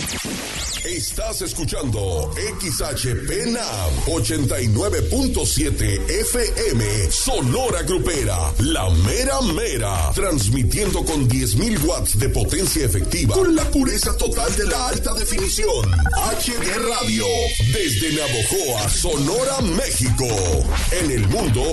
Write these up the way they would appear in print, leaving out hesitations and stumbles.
Estás escuchando XHPNAM 89.7 FM Sonora Grupera, la mera mera, transmitiendo con 10.000 watts de potencia efectiva con la pureza total de la alta definición. HD Radio, desde Navojoa, Sonora, México. En el mundo,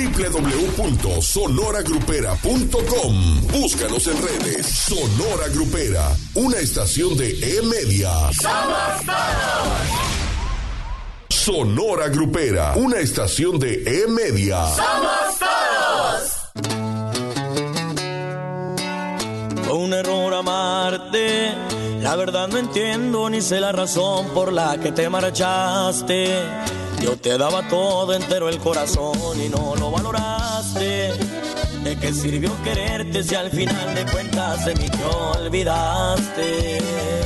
www.sonoragrupera.com. Búscanos en redes. Sonora Grupera, una estación de E-Media. ¡Somos todos! Sonora Grupera, una estación de E-Media. ¡Somos todos! Fue un error amarte, la verdad no entiendo ni sé la razón por la que te marchaste. Yo te daba todo entero el corazón y no lo valoraste. ¿De qué sirvió quererte si al final de cuentas de mí te olvidaste?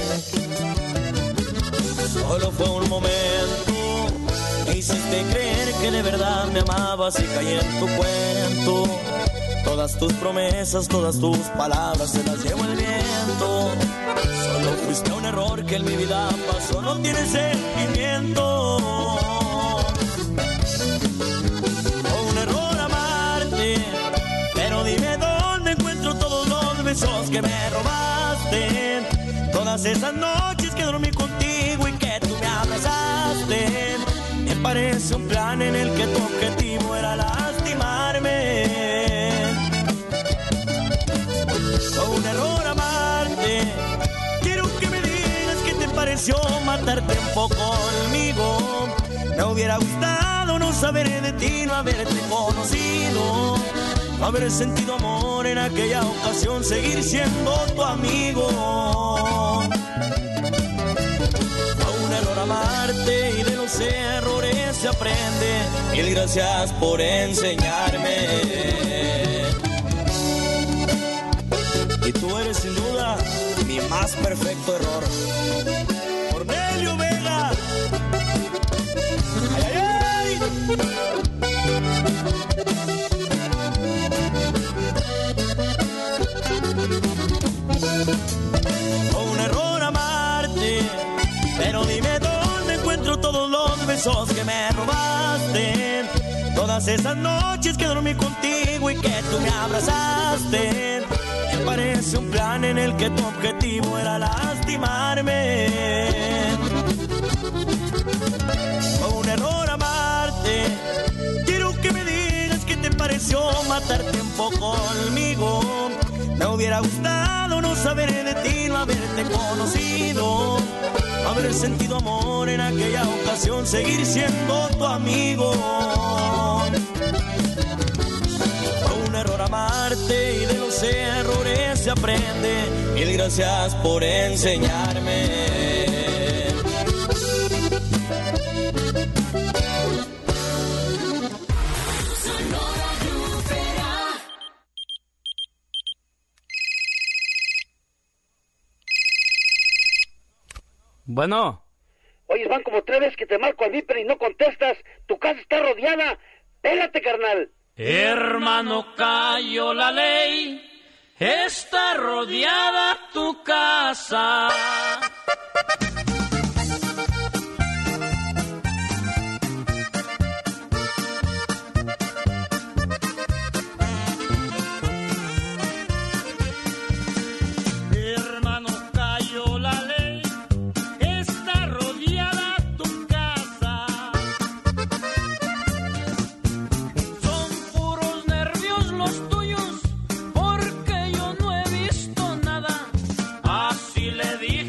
Solo fue un momento, me hiciste creer que de verdad me amabas y caí en tu cuento. Todas tus promesas, todas tus palabras se las llevó el viento. Solo fuiste un error que en mi vida pasó, no tienes sentimiento. Fue un error amarte, pero dime dónde encuentro todos los besos que me robaste. Todas esas noches que dormí contigo y que tú me abrazaste. Me parece un plan en el que tu objetivo era lastimarme. Fue un error amarte. Quiero que me digas qué te pareció matarte un poco conmigo. Me hubiera gustado no saber de ti, no haberte conocido, no haber sentido amor en aquella ocasión, seguir siendo tu amigo. Fue un error amarte y de los errores se aprende. Mil gracias por enseñarme. Y tú eres sin duda mi más perfecto error. Cornelio Vega. ¡Ay, ay, ay! Fue un error amarte, pero dime dónde encuentro todos los besos que me robaste. Todas esas noches que dormí contigo y que tú me abrazaste. Me parece un plan en el que tu objetivo era lastimarme. Fue un error amarte. Quiero que me digas qué te pareció matarte un poco conmigo. Me hubiera gustado no saber de ti, no haberte conocido, no haber sentido amor en aquella ocasión, seguir siendo tu amigo. Fue un error amarte y de los errores se aprende. Mil gracias por enseñarme. Bueno. Oye, van como 3 veces que te marco al Viper y no contestas. Tu casa está rodeada. Pégate, carnal. Hermano, cayó la ley. Está rodeada tu casa. Le dije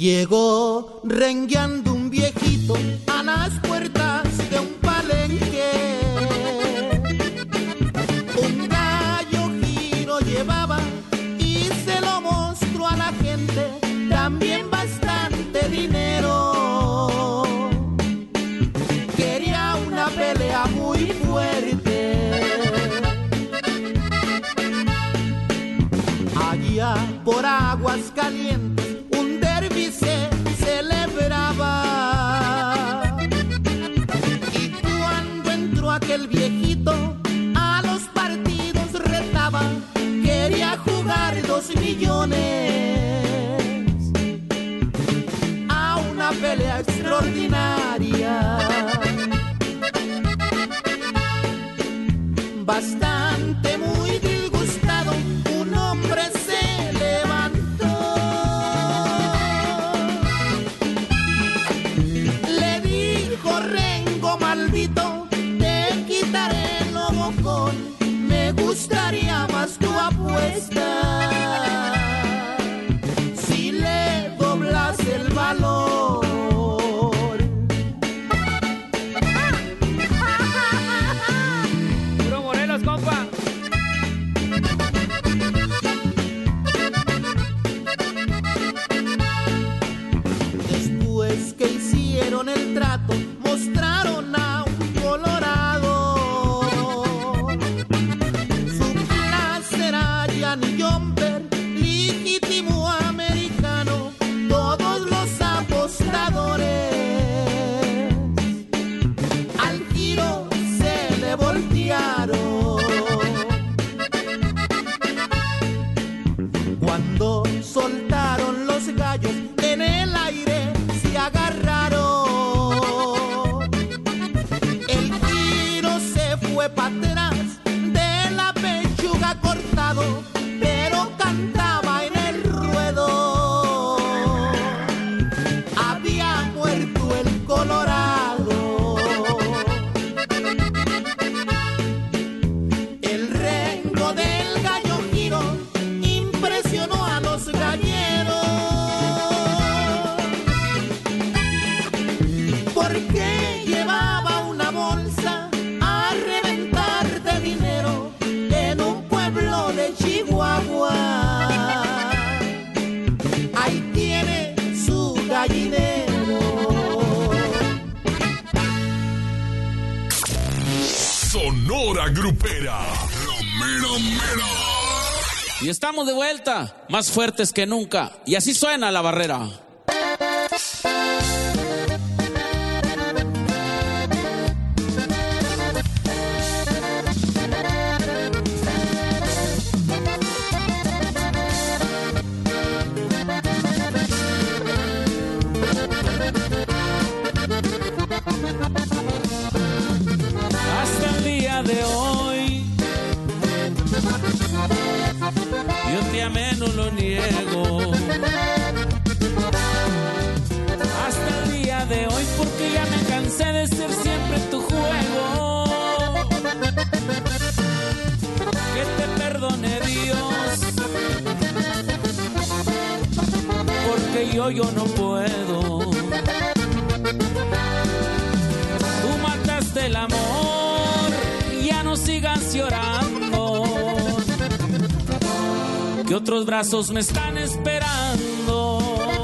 Llegó rengueando un viejito a las puertas de un palenque. Un gallo giro llevaba y se lo mostró a la gente, también bastante dinero. Quería una pelea muy fuerte. Allá por Aguascalientes un derbi se celebraba, y cuando entró aquel viejito a los partidos retaba, quería jugar 2 millones a una pelea extraordinaria. Bastante muy disgustado, un hombre se levantó. Le dijo: Rengo maldito, te quitaré el bocón, me gustaría más tu apuesta si le doblas el valor. Puro Morelos, compa. Después que hicieron el trato, mostraron a un colorado. Su clase era Gianni Jumper, legítimo americano, todos los apostadores al giro se le voltearon. Cuando soltaron los gallos en el aire se agarraron. El giro se fue para atrás, de la pechuga cortado, pero cantaba en el ruedo. Había muerto el colorado. El rengo del gallo giro impresionó a los galleros, porque llevaba una bolsa a reventar de dinero en un pueblo de Chihuahua. Ahí tiene su gallinero. Sonora Grupera. La mera mera. Y estamos de vuelta, más fuertes que nunca. Y así suena La Barrera. Hasta el día de hoy yo te amé, no lo niego. Hasta el día de hoy, porque ya me cansé de ser siempre tu juego. Que te perdone Dios, porque yo no puedo. Tú mataste el amor, ya no sigas llorando, que otros brazos me están esperando.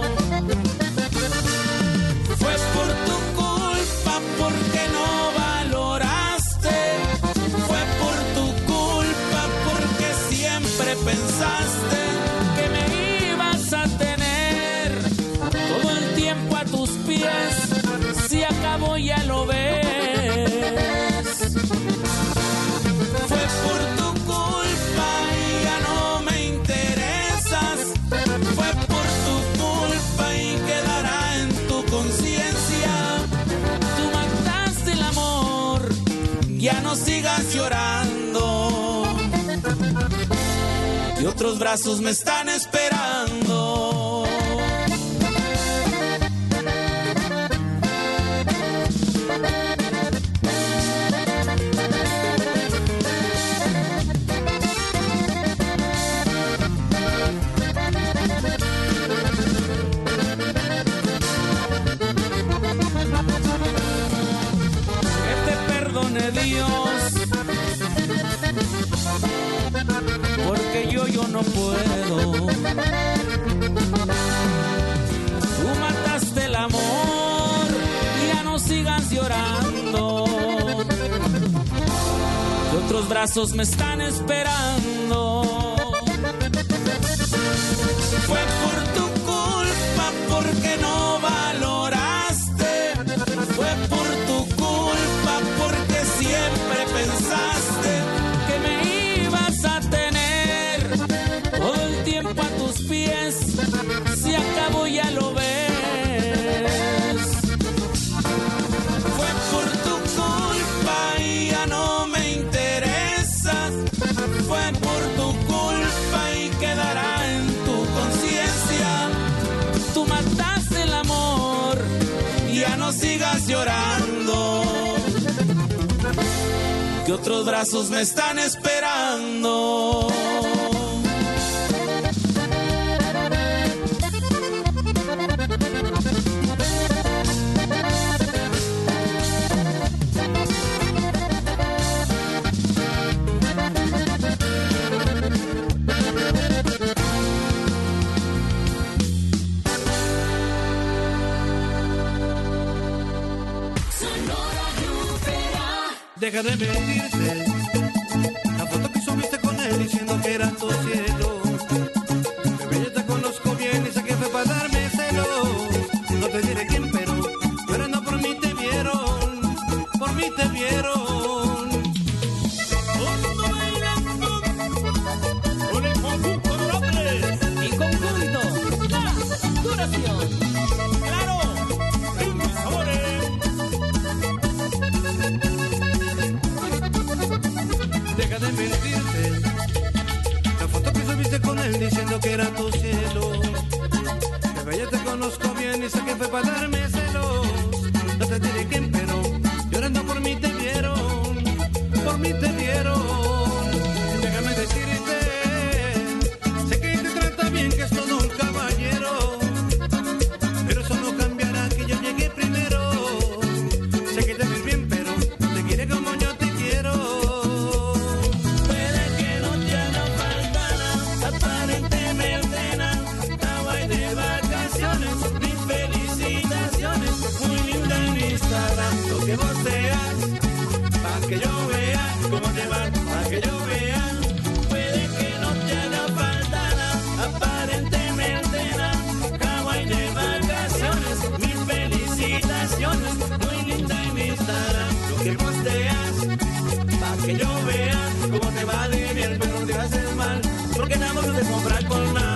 Fue por tu culpa, porque no valoraste. Fue por tu culpa, porque siempre pensaste que me ibas a tener todo el tiempo a tus pies. Si acabó ya lo ves. Fue por tu culpa y ya no me interesas. Fue por tu culpa y quedará en tu conciencia. Tú mataste el amor, ya no sigas llorando, y otros brazos me están esperando. no puedo. Tú mataste el amor, ya no sigas llorando. Que otros brazos me están esperando. Fue por tu culpa porque no valoraste. Fue por tu culpa porque siempre pensaste que me ibas a tener todo el tiempo a tus pies. Si acabo ya lo ves. Fue por tu culpa y ya no me interesas. Fue por tu culpa y quedará en tu conciencia. Tú mataste el amor, ya no sigas llorando. Que otros brazos me están esperando. Deja de mentirte. La foto que subiste con él diciendo que era tu cielo. Bebé, yo te conozco bien y sé que fue para darme celos. No te diré quién, pero no por mí te vieron. Por mí te vieron. Con el conjunto Robles. Y conjunto, la duración. Claro, en mis sabores. Deja de mentirte. La foto que subiste con él diciendo que era tu cielo. Bebé, yo te conozco bien y sé que fue para darme celos. No te diré quién, pero llorando por mí te vieron. Por mí te vieron. Déjame decirte, sé que te trata bien, que es todo un caballero. Pero eso no cambiará que yo llegué primero. Sé que te ves bien, pero no te quiere como yo te quiero. Puede que no te haga falta nada, aparentemente nada. Hawaii de vacaciones, mis felicitaciones. Muy linda en Instagram, lo que posteas, pa' que yo vea cómo te va, pa' que yo vea. Puede que no te haga falta nada, aparentemente nada. Hawaii de vacaciones, mis felicitaciones. Muy linda en Instagram, lo que posteas, pa' que yo vea cómo te va de bien, pero no te haces mal, porque nada más no te comprar con nada.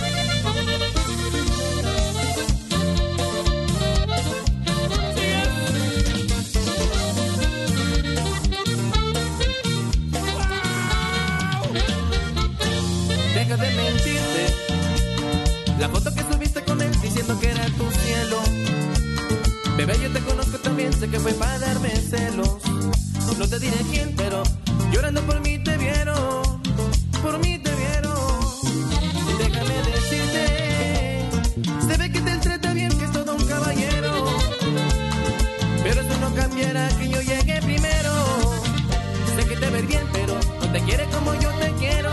Deja de mentirte. La foto que subiste con él diciendo que era tu cielo. Bebé, yo te conozco también, sé que fue para darme celos. No te diré quién, pero llorando por mí te vieron. Por mí te vieron. Déjame decirte, se ve que te trata bien, que es todo un caballero. Pero eso no cambiará que yo llegue primero. Sé que te ves bien, pero no te quiere como yo te quiero.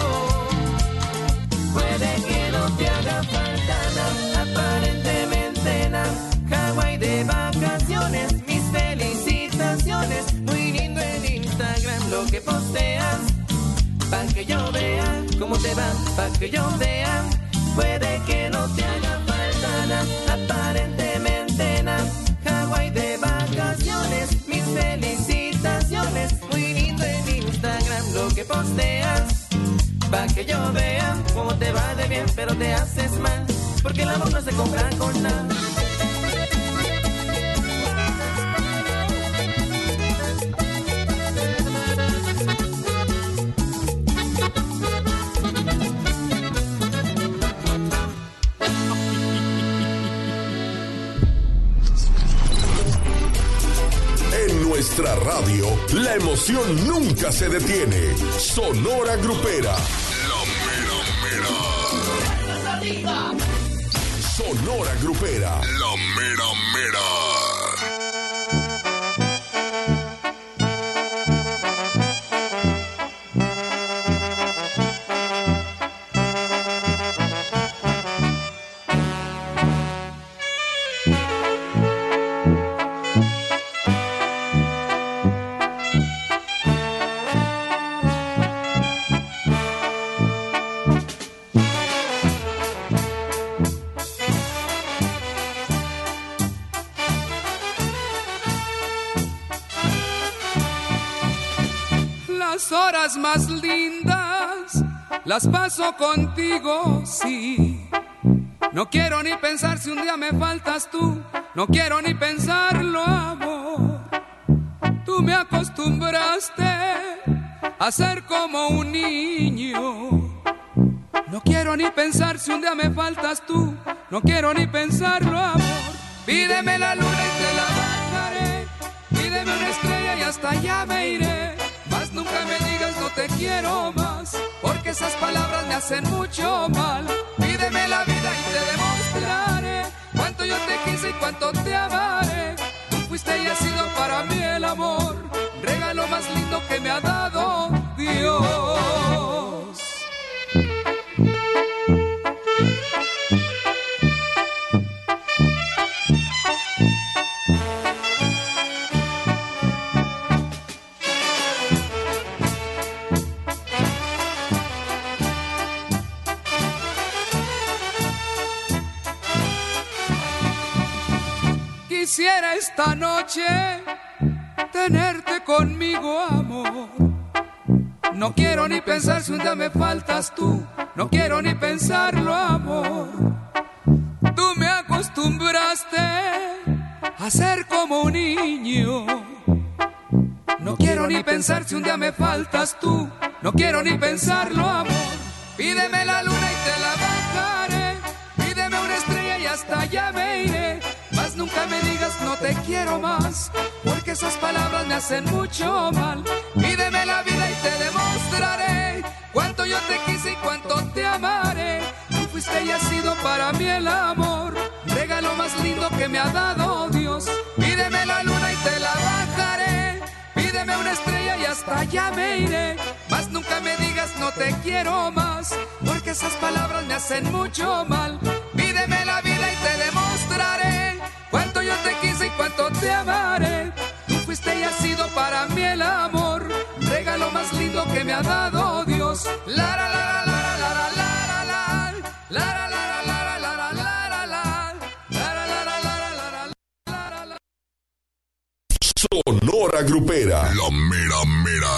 Puede que no te haga falta nada, aparentemente nada. Hawaii de vacaciones, mis felicitaciones. Muy lindo en Instagram lo que posteas, pa' que yo vea cómo te va, pa' que yo vea. Puede que no te haga falta nada, aparentemente nada. Hawaii de vacaciones, mis felicitaciones. Muy lindo en Instagram lo que posteas, pa' que yo vea cómo te va de bien, pero te haces mal, porque el amor no se compra con nada. En nuestra radio, la emoción nunca se detiene. Sonora Grupera. La mera mera. Sonora Grupera. La mera mera. Las horas más lindas las paso contigo, sí. No quiero ni pensar si un día me faltas tú, no quiero ni pensarlo, amor. Tú me acostumbraste a ser como un niño. No quiero ni pensar si un día me faltas tú, no quiero ni pensarlo, amor. Pídeme la luna y te la bajaré, pídeme una estrella y hasta allá me iré. Mas nunca me digas no te quiero más, porque esas palabras me hacen mucho mal. Pídeme la vida y te demostraré cuánto yo te quise y cuánto te amaré. Tú fuiste y has sido para mí el amor, regalo más lindo que me ha dado Dios. Quisiera esta noche tenerte conmigo, amor. No quiero ni pensar si un día me faltas tú, no quiero ni pensarlo, amor. Tú me acostumbraste a ser como un niño. No quiero ni pensar si un día me faltas tú, no quiero ni pensarlo, amor. Pídeme la luna y te la bajaré, pídeme una estrella y hasta allá me iré. Mas nunca me digas no te quiero más, porque esas palabras me hacen mucho mal. Pídeme la vida y te demostraré cuánto yo te quise y cuánto te amaré. Tú fuiste y has sido para mí el amor, regalo más lindo que me ha dado Dios. Pídeme la luna y te la bajaré, pídeme una estrella y hasta allá me iré. Mas nunca me digas no te quiero más, porque esas palabras me hacen mucho mal. Pídeme la vida y te demostraré cuánto yo te quise y cuánto te amaré. Tú fuiste y has sido para mí el amor, regalo más lindo que me ha dado Dios. La la la la la la la la la la la la la la la. Sonora Grupera. La mera mera.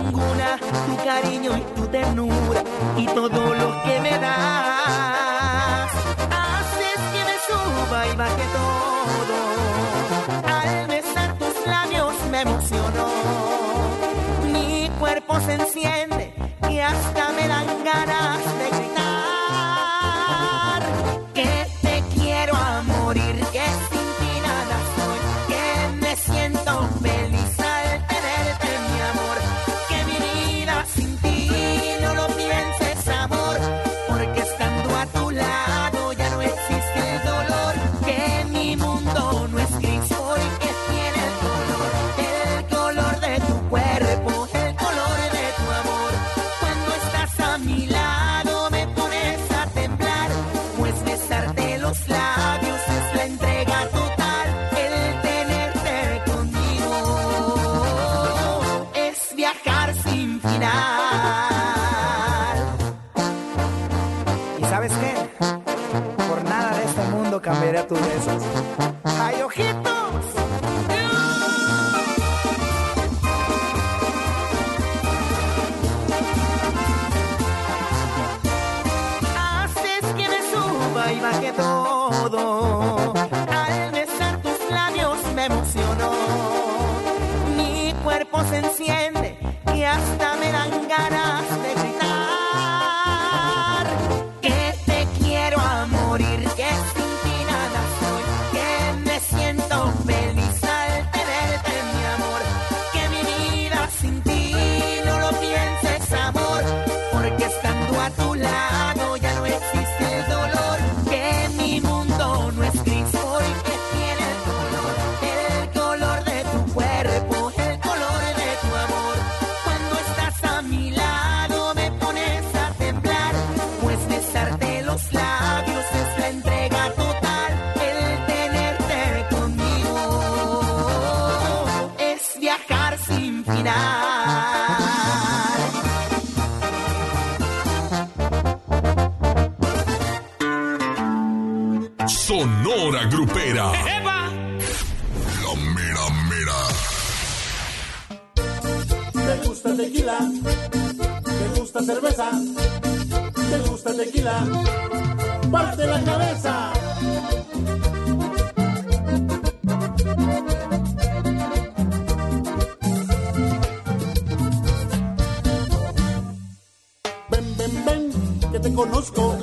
ninguna, tu cariño y tu ternura y todo lo que me das. Haces que me suba y baje todo. Al besar tus labios me emocionó. Mi cuerpo se enciende y hasta me dan ganas de gritar. Que te quiero a morir, que sin ti nada soy, que me siento feliz al tenerte, mi amor. Que mi vida sin ti no lo pienses, amor, porque estando a tu lado ya no existe el dolor. Que mi mundo no es gris porque tiene el color de tu cuerpo, el color de tu amor. Cuando estás a mi lado me pones a temblar, pues besarte los labios es la entrega total. El tenerte conmigo es viajar sin final. ¿Y sabes qué? Por nada de este mundo cambiaría tus besos. ¡Ay, ojitos! Haces que me suba y baje todo. Al besar tus labios me emocionó. Mi cuerpo se enciende y hasta me dan ganas de gritar. Que te quiero a morir, que sin ti nada soy, que me siento feliz al tenerte, mi amor. Que mi vida sin ti no lo pienses, amor, porque estando a tu lado ya no existe el dolor. Que mi mundo no es gris porque tiene el color de tu cuerpo, el color de tu amor. Cuando estás a mi lado me pones a temblar, pues besarte los labios es la entrega total. El tenerte conmigo es viajar sin final. Sonora Grupera. ¡Epa! La mera mera. ¿Te gusta tequila? ¿Te gusta cerveza? ¿Te gusta tequila? ¡Parte la cabeza! Ven, ven, ven, que te conozco.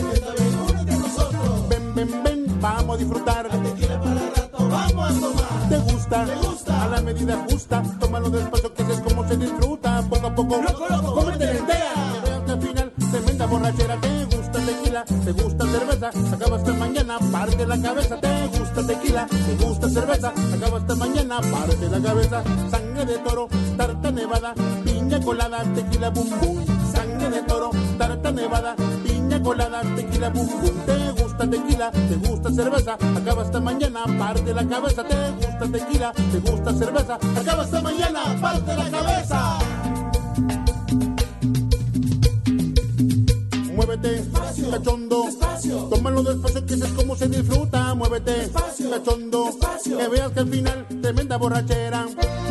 Ven, ven, ven, vamos a disfrutar. Vamos a tomar. ¿Te gusta? A la medida justa. Tómalo despacio que es como se disfruta. Poco a poco. Loco, cómete la entera. Que veas que al final, tremenda borrachera. ¿Te gusta tequila? ¿Te gusta cerveza? Acaba hasta mañana, parte la cabeza. ¿Te gusta tequila? ¿Te gusta cerveza? Acaba hasta mañana, parte la cabeza. Sangre de toro, tarta nevada, piña colada, tequila bum bum. Sangre de toro, tarta nevada, piña colada, tequila bum bum. ¿Te gusta tequila? ¿Te gusta cerveza? Acaba hasta mañana, parte la cabeza. ¿Te gusta tequila? ¿Te gusta cerveza? Acaba hasta mañana, parte la cabeza. Muévete, despacio, cachondo, despacio. Tómalo despacio que es como se disfruta. Muévete, despacio, cachondo, despacio. Que veas que al final, tremenda borrachera.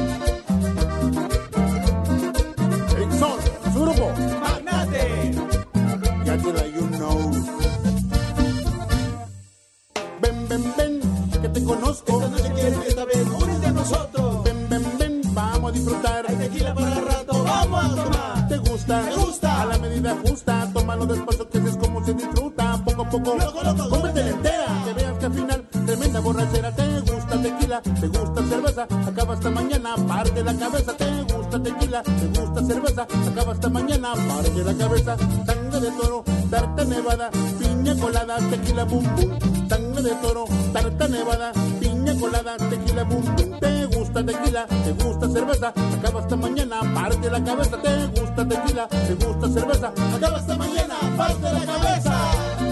Exxon, su grupo Magnate. Ya te la you know. Ven, ven, ven, que te conozco. Esta noche quiero esta vez, únete a nosotros. Ven, ven, ven, vamos a disfrutar. Hay tequila para rato, vamos a tomar. ¿Te gusta? ¿Te gusta? A la medida justa. Tómalo despacio que es como se disfruta. Poco a poco, loco, cómete la entera. Que veas que al final, tremenda borrachera. ¿Te gusta tequila? ¿Te gusta cerveza? Acaba hasta mañana, parte la cabeza. ¿Te gusta tequila? ¿Te gusta cerveza? Acaba hasta mañana, parte la cabeza. Sangre de toro, tarta nevada, piña colada, tequila bum bum. Sangre de toro, tarta nevada, piña colada, tequila bum bum. ¿Te gusta tequila? ¿Te gusta cerveza? Acaba hasta mañana, parte la cabeza. ¿Te gusta tequila? ¿Te gusta cerveza? Acaba hasta mañana, parte la cabeza.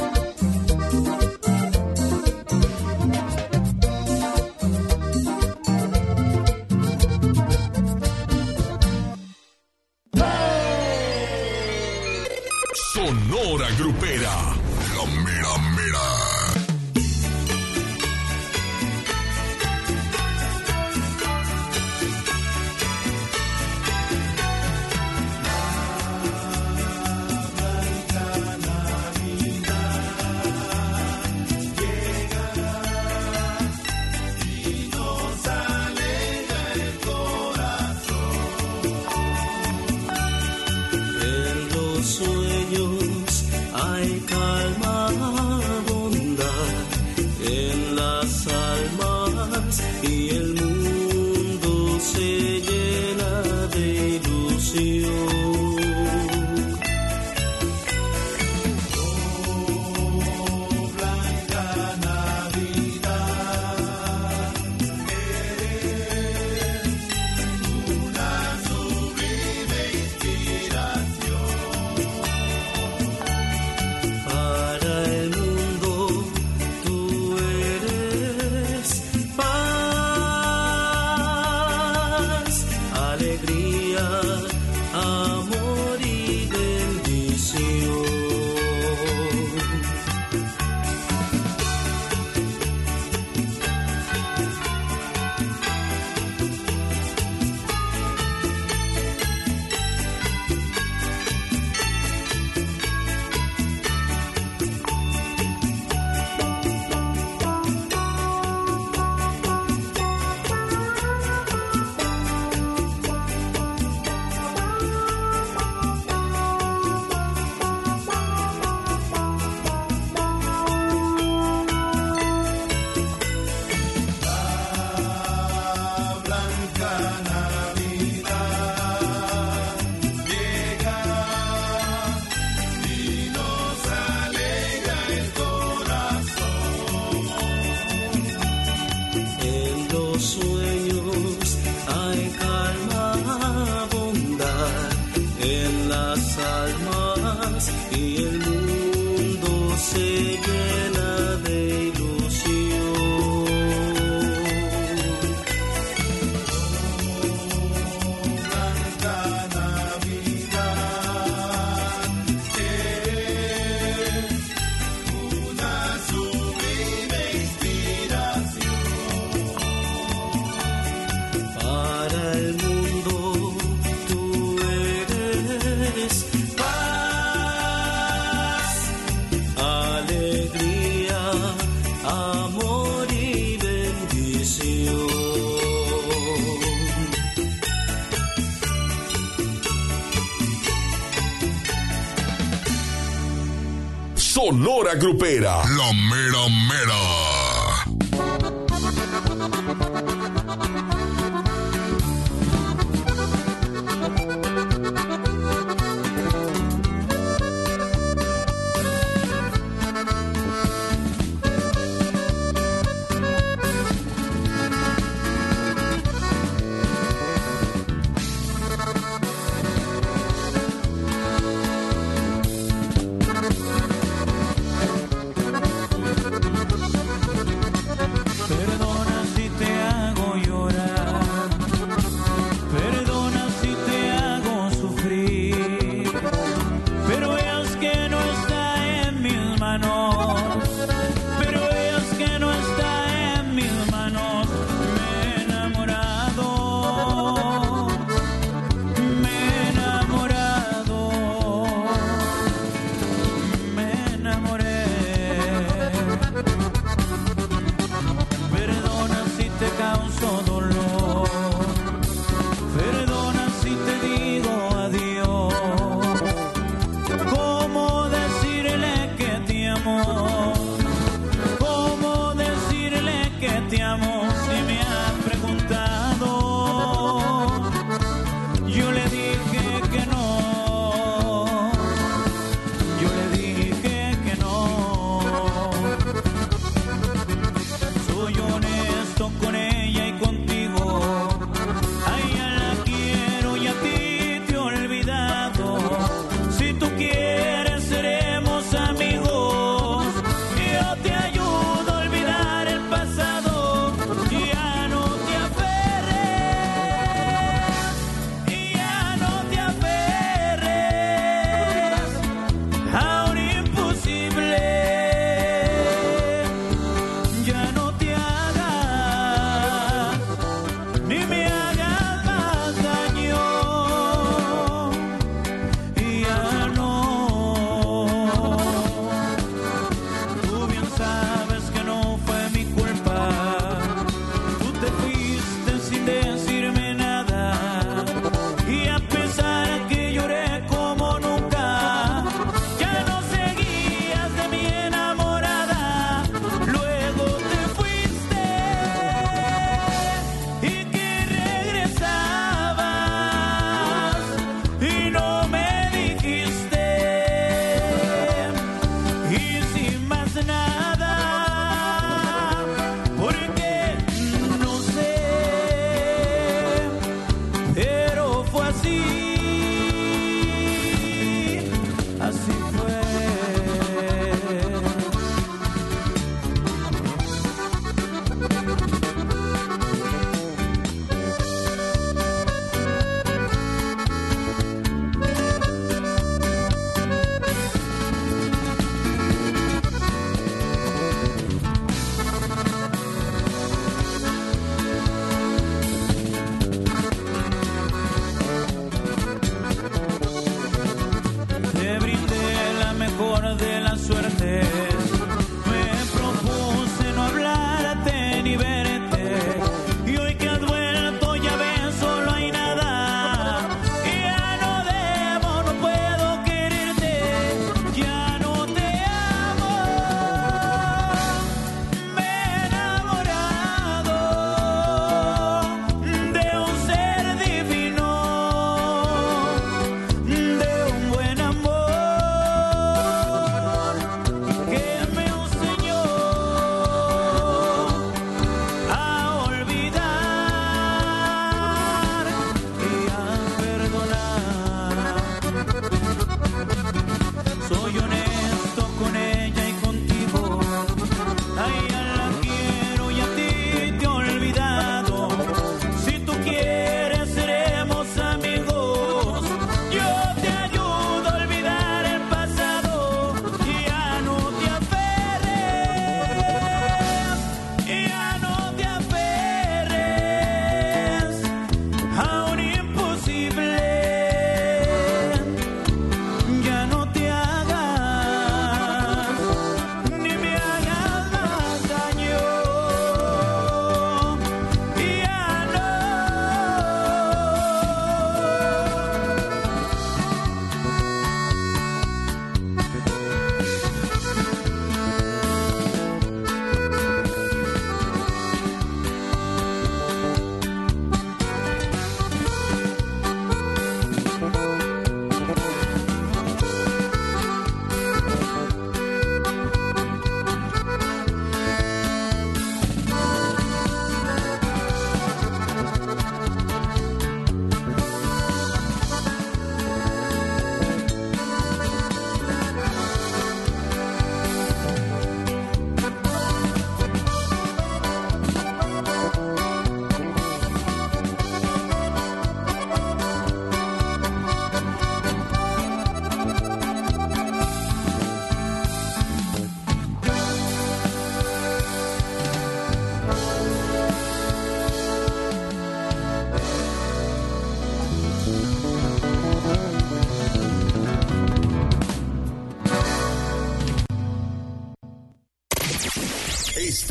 Sonora Grupera. La mera mera. alegría, amor y bendición. Sonora Grupera, la mera mera.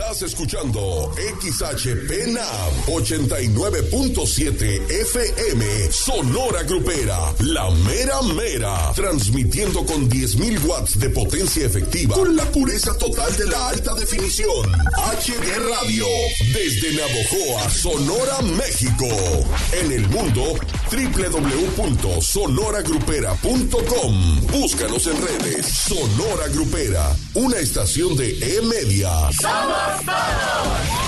Estás escuchando XHPNAM 89.7 FM Sonora Grupera, la mera mera, transmitiendo con 10.000 watts de potencia efectiva con la pureza total de la alta definición. HD Radio, desde Navojoa, Sonora, México. En el mundo, www.sonoragrupera.com. Búscanos en redes. Sonora Grupera, una estación de E-Media. ¡Somos todos!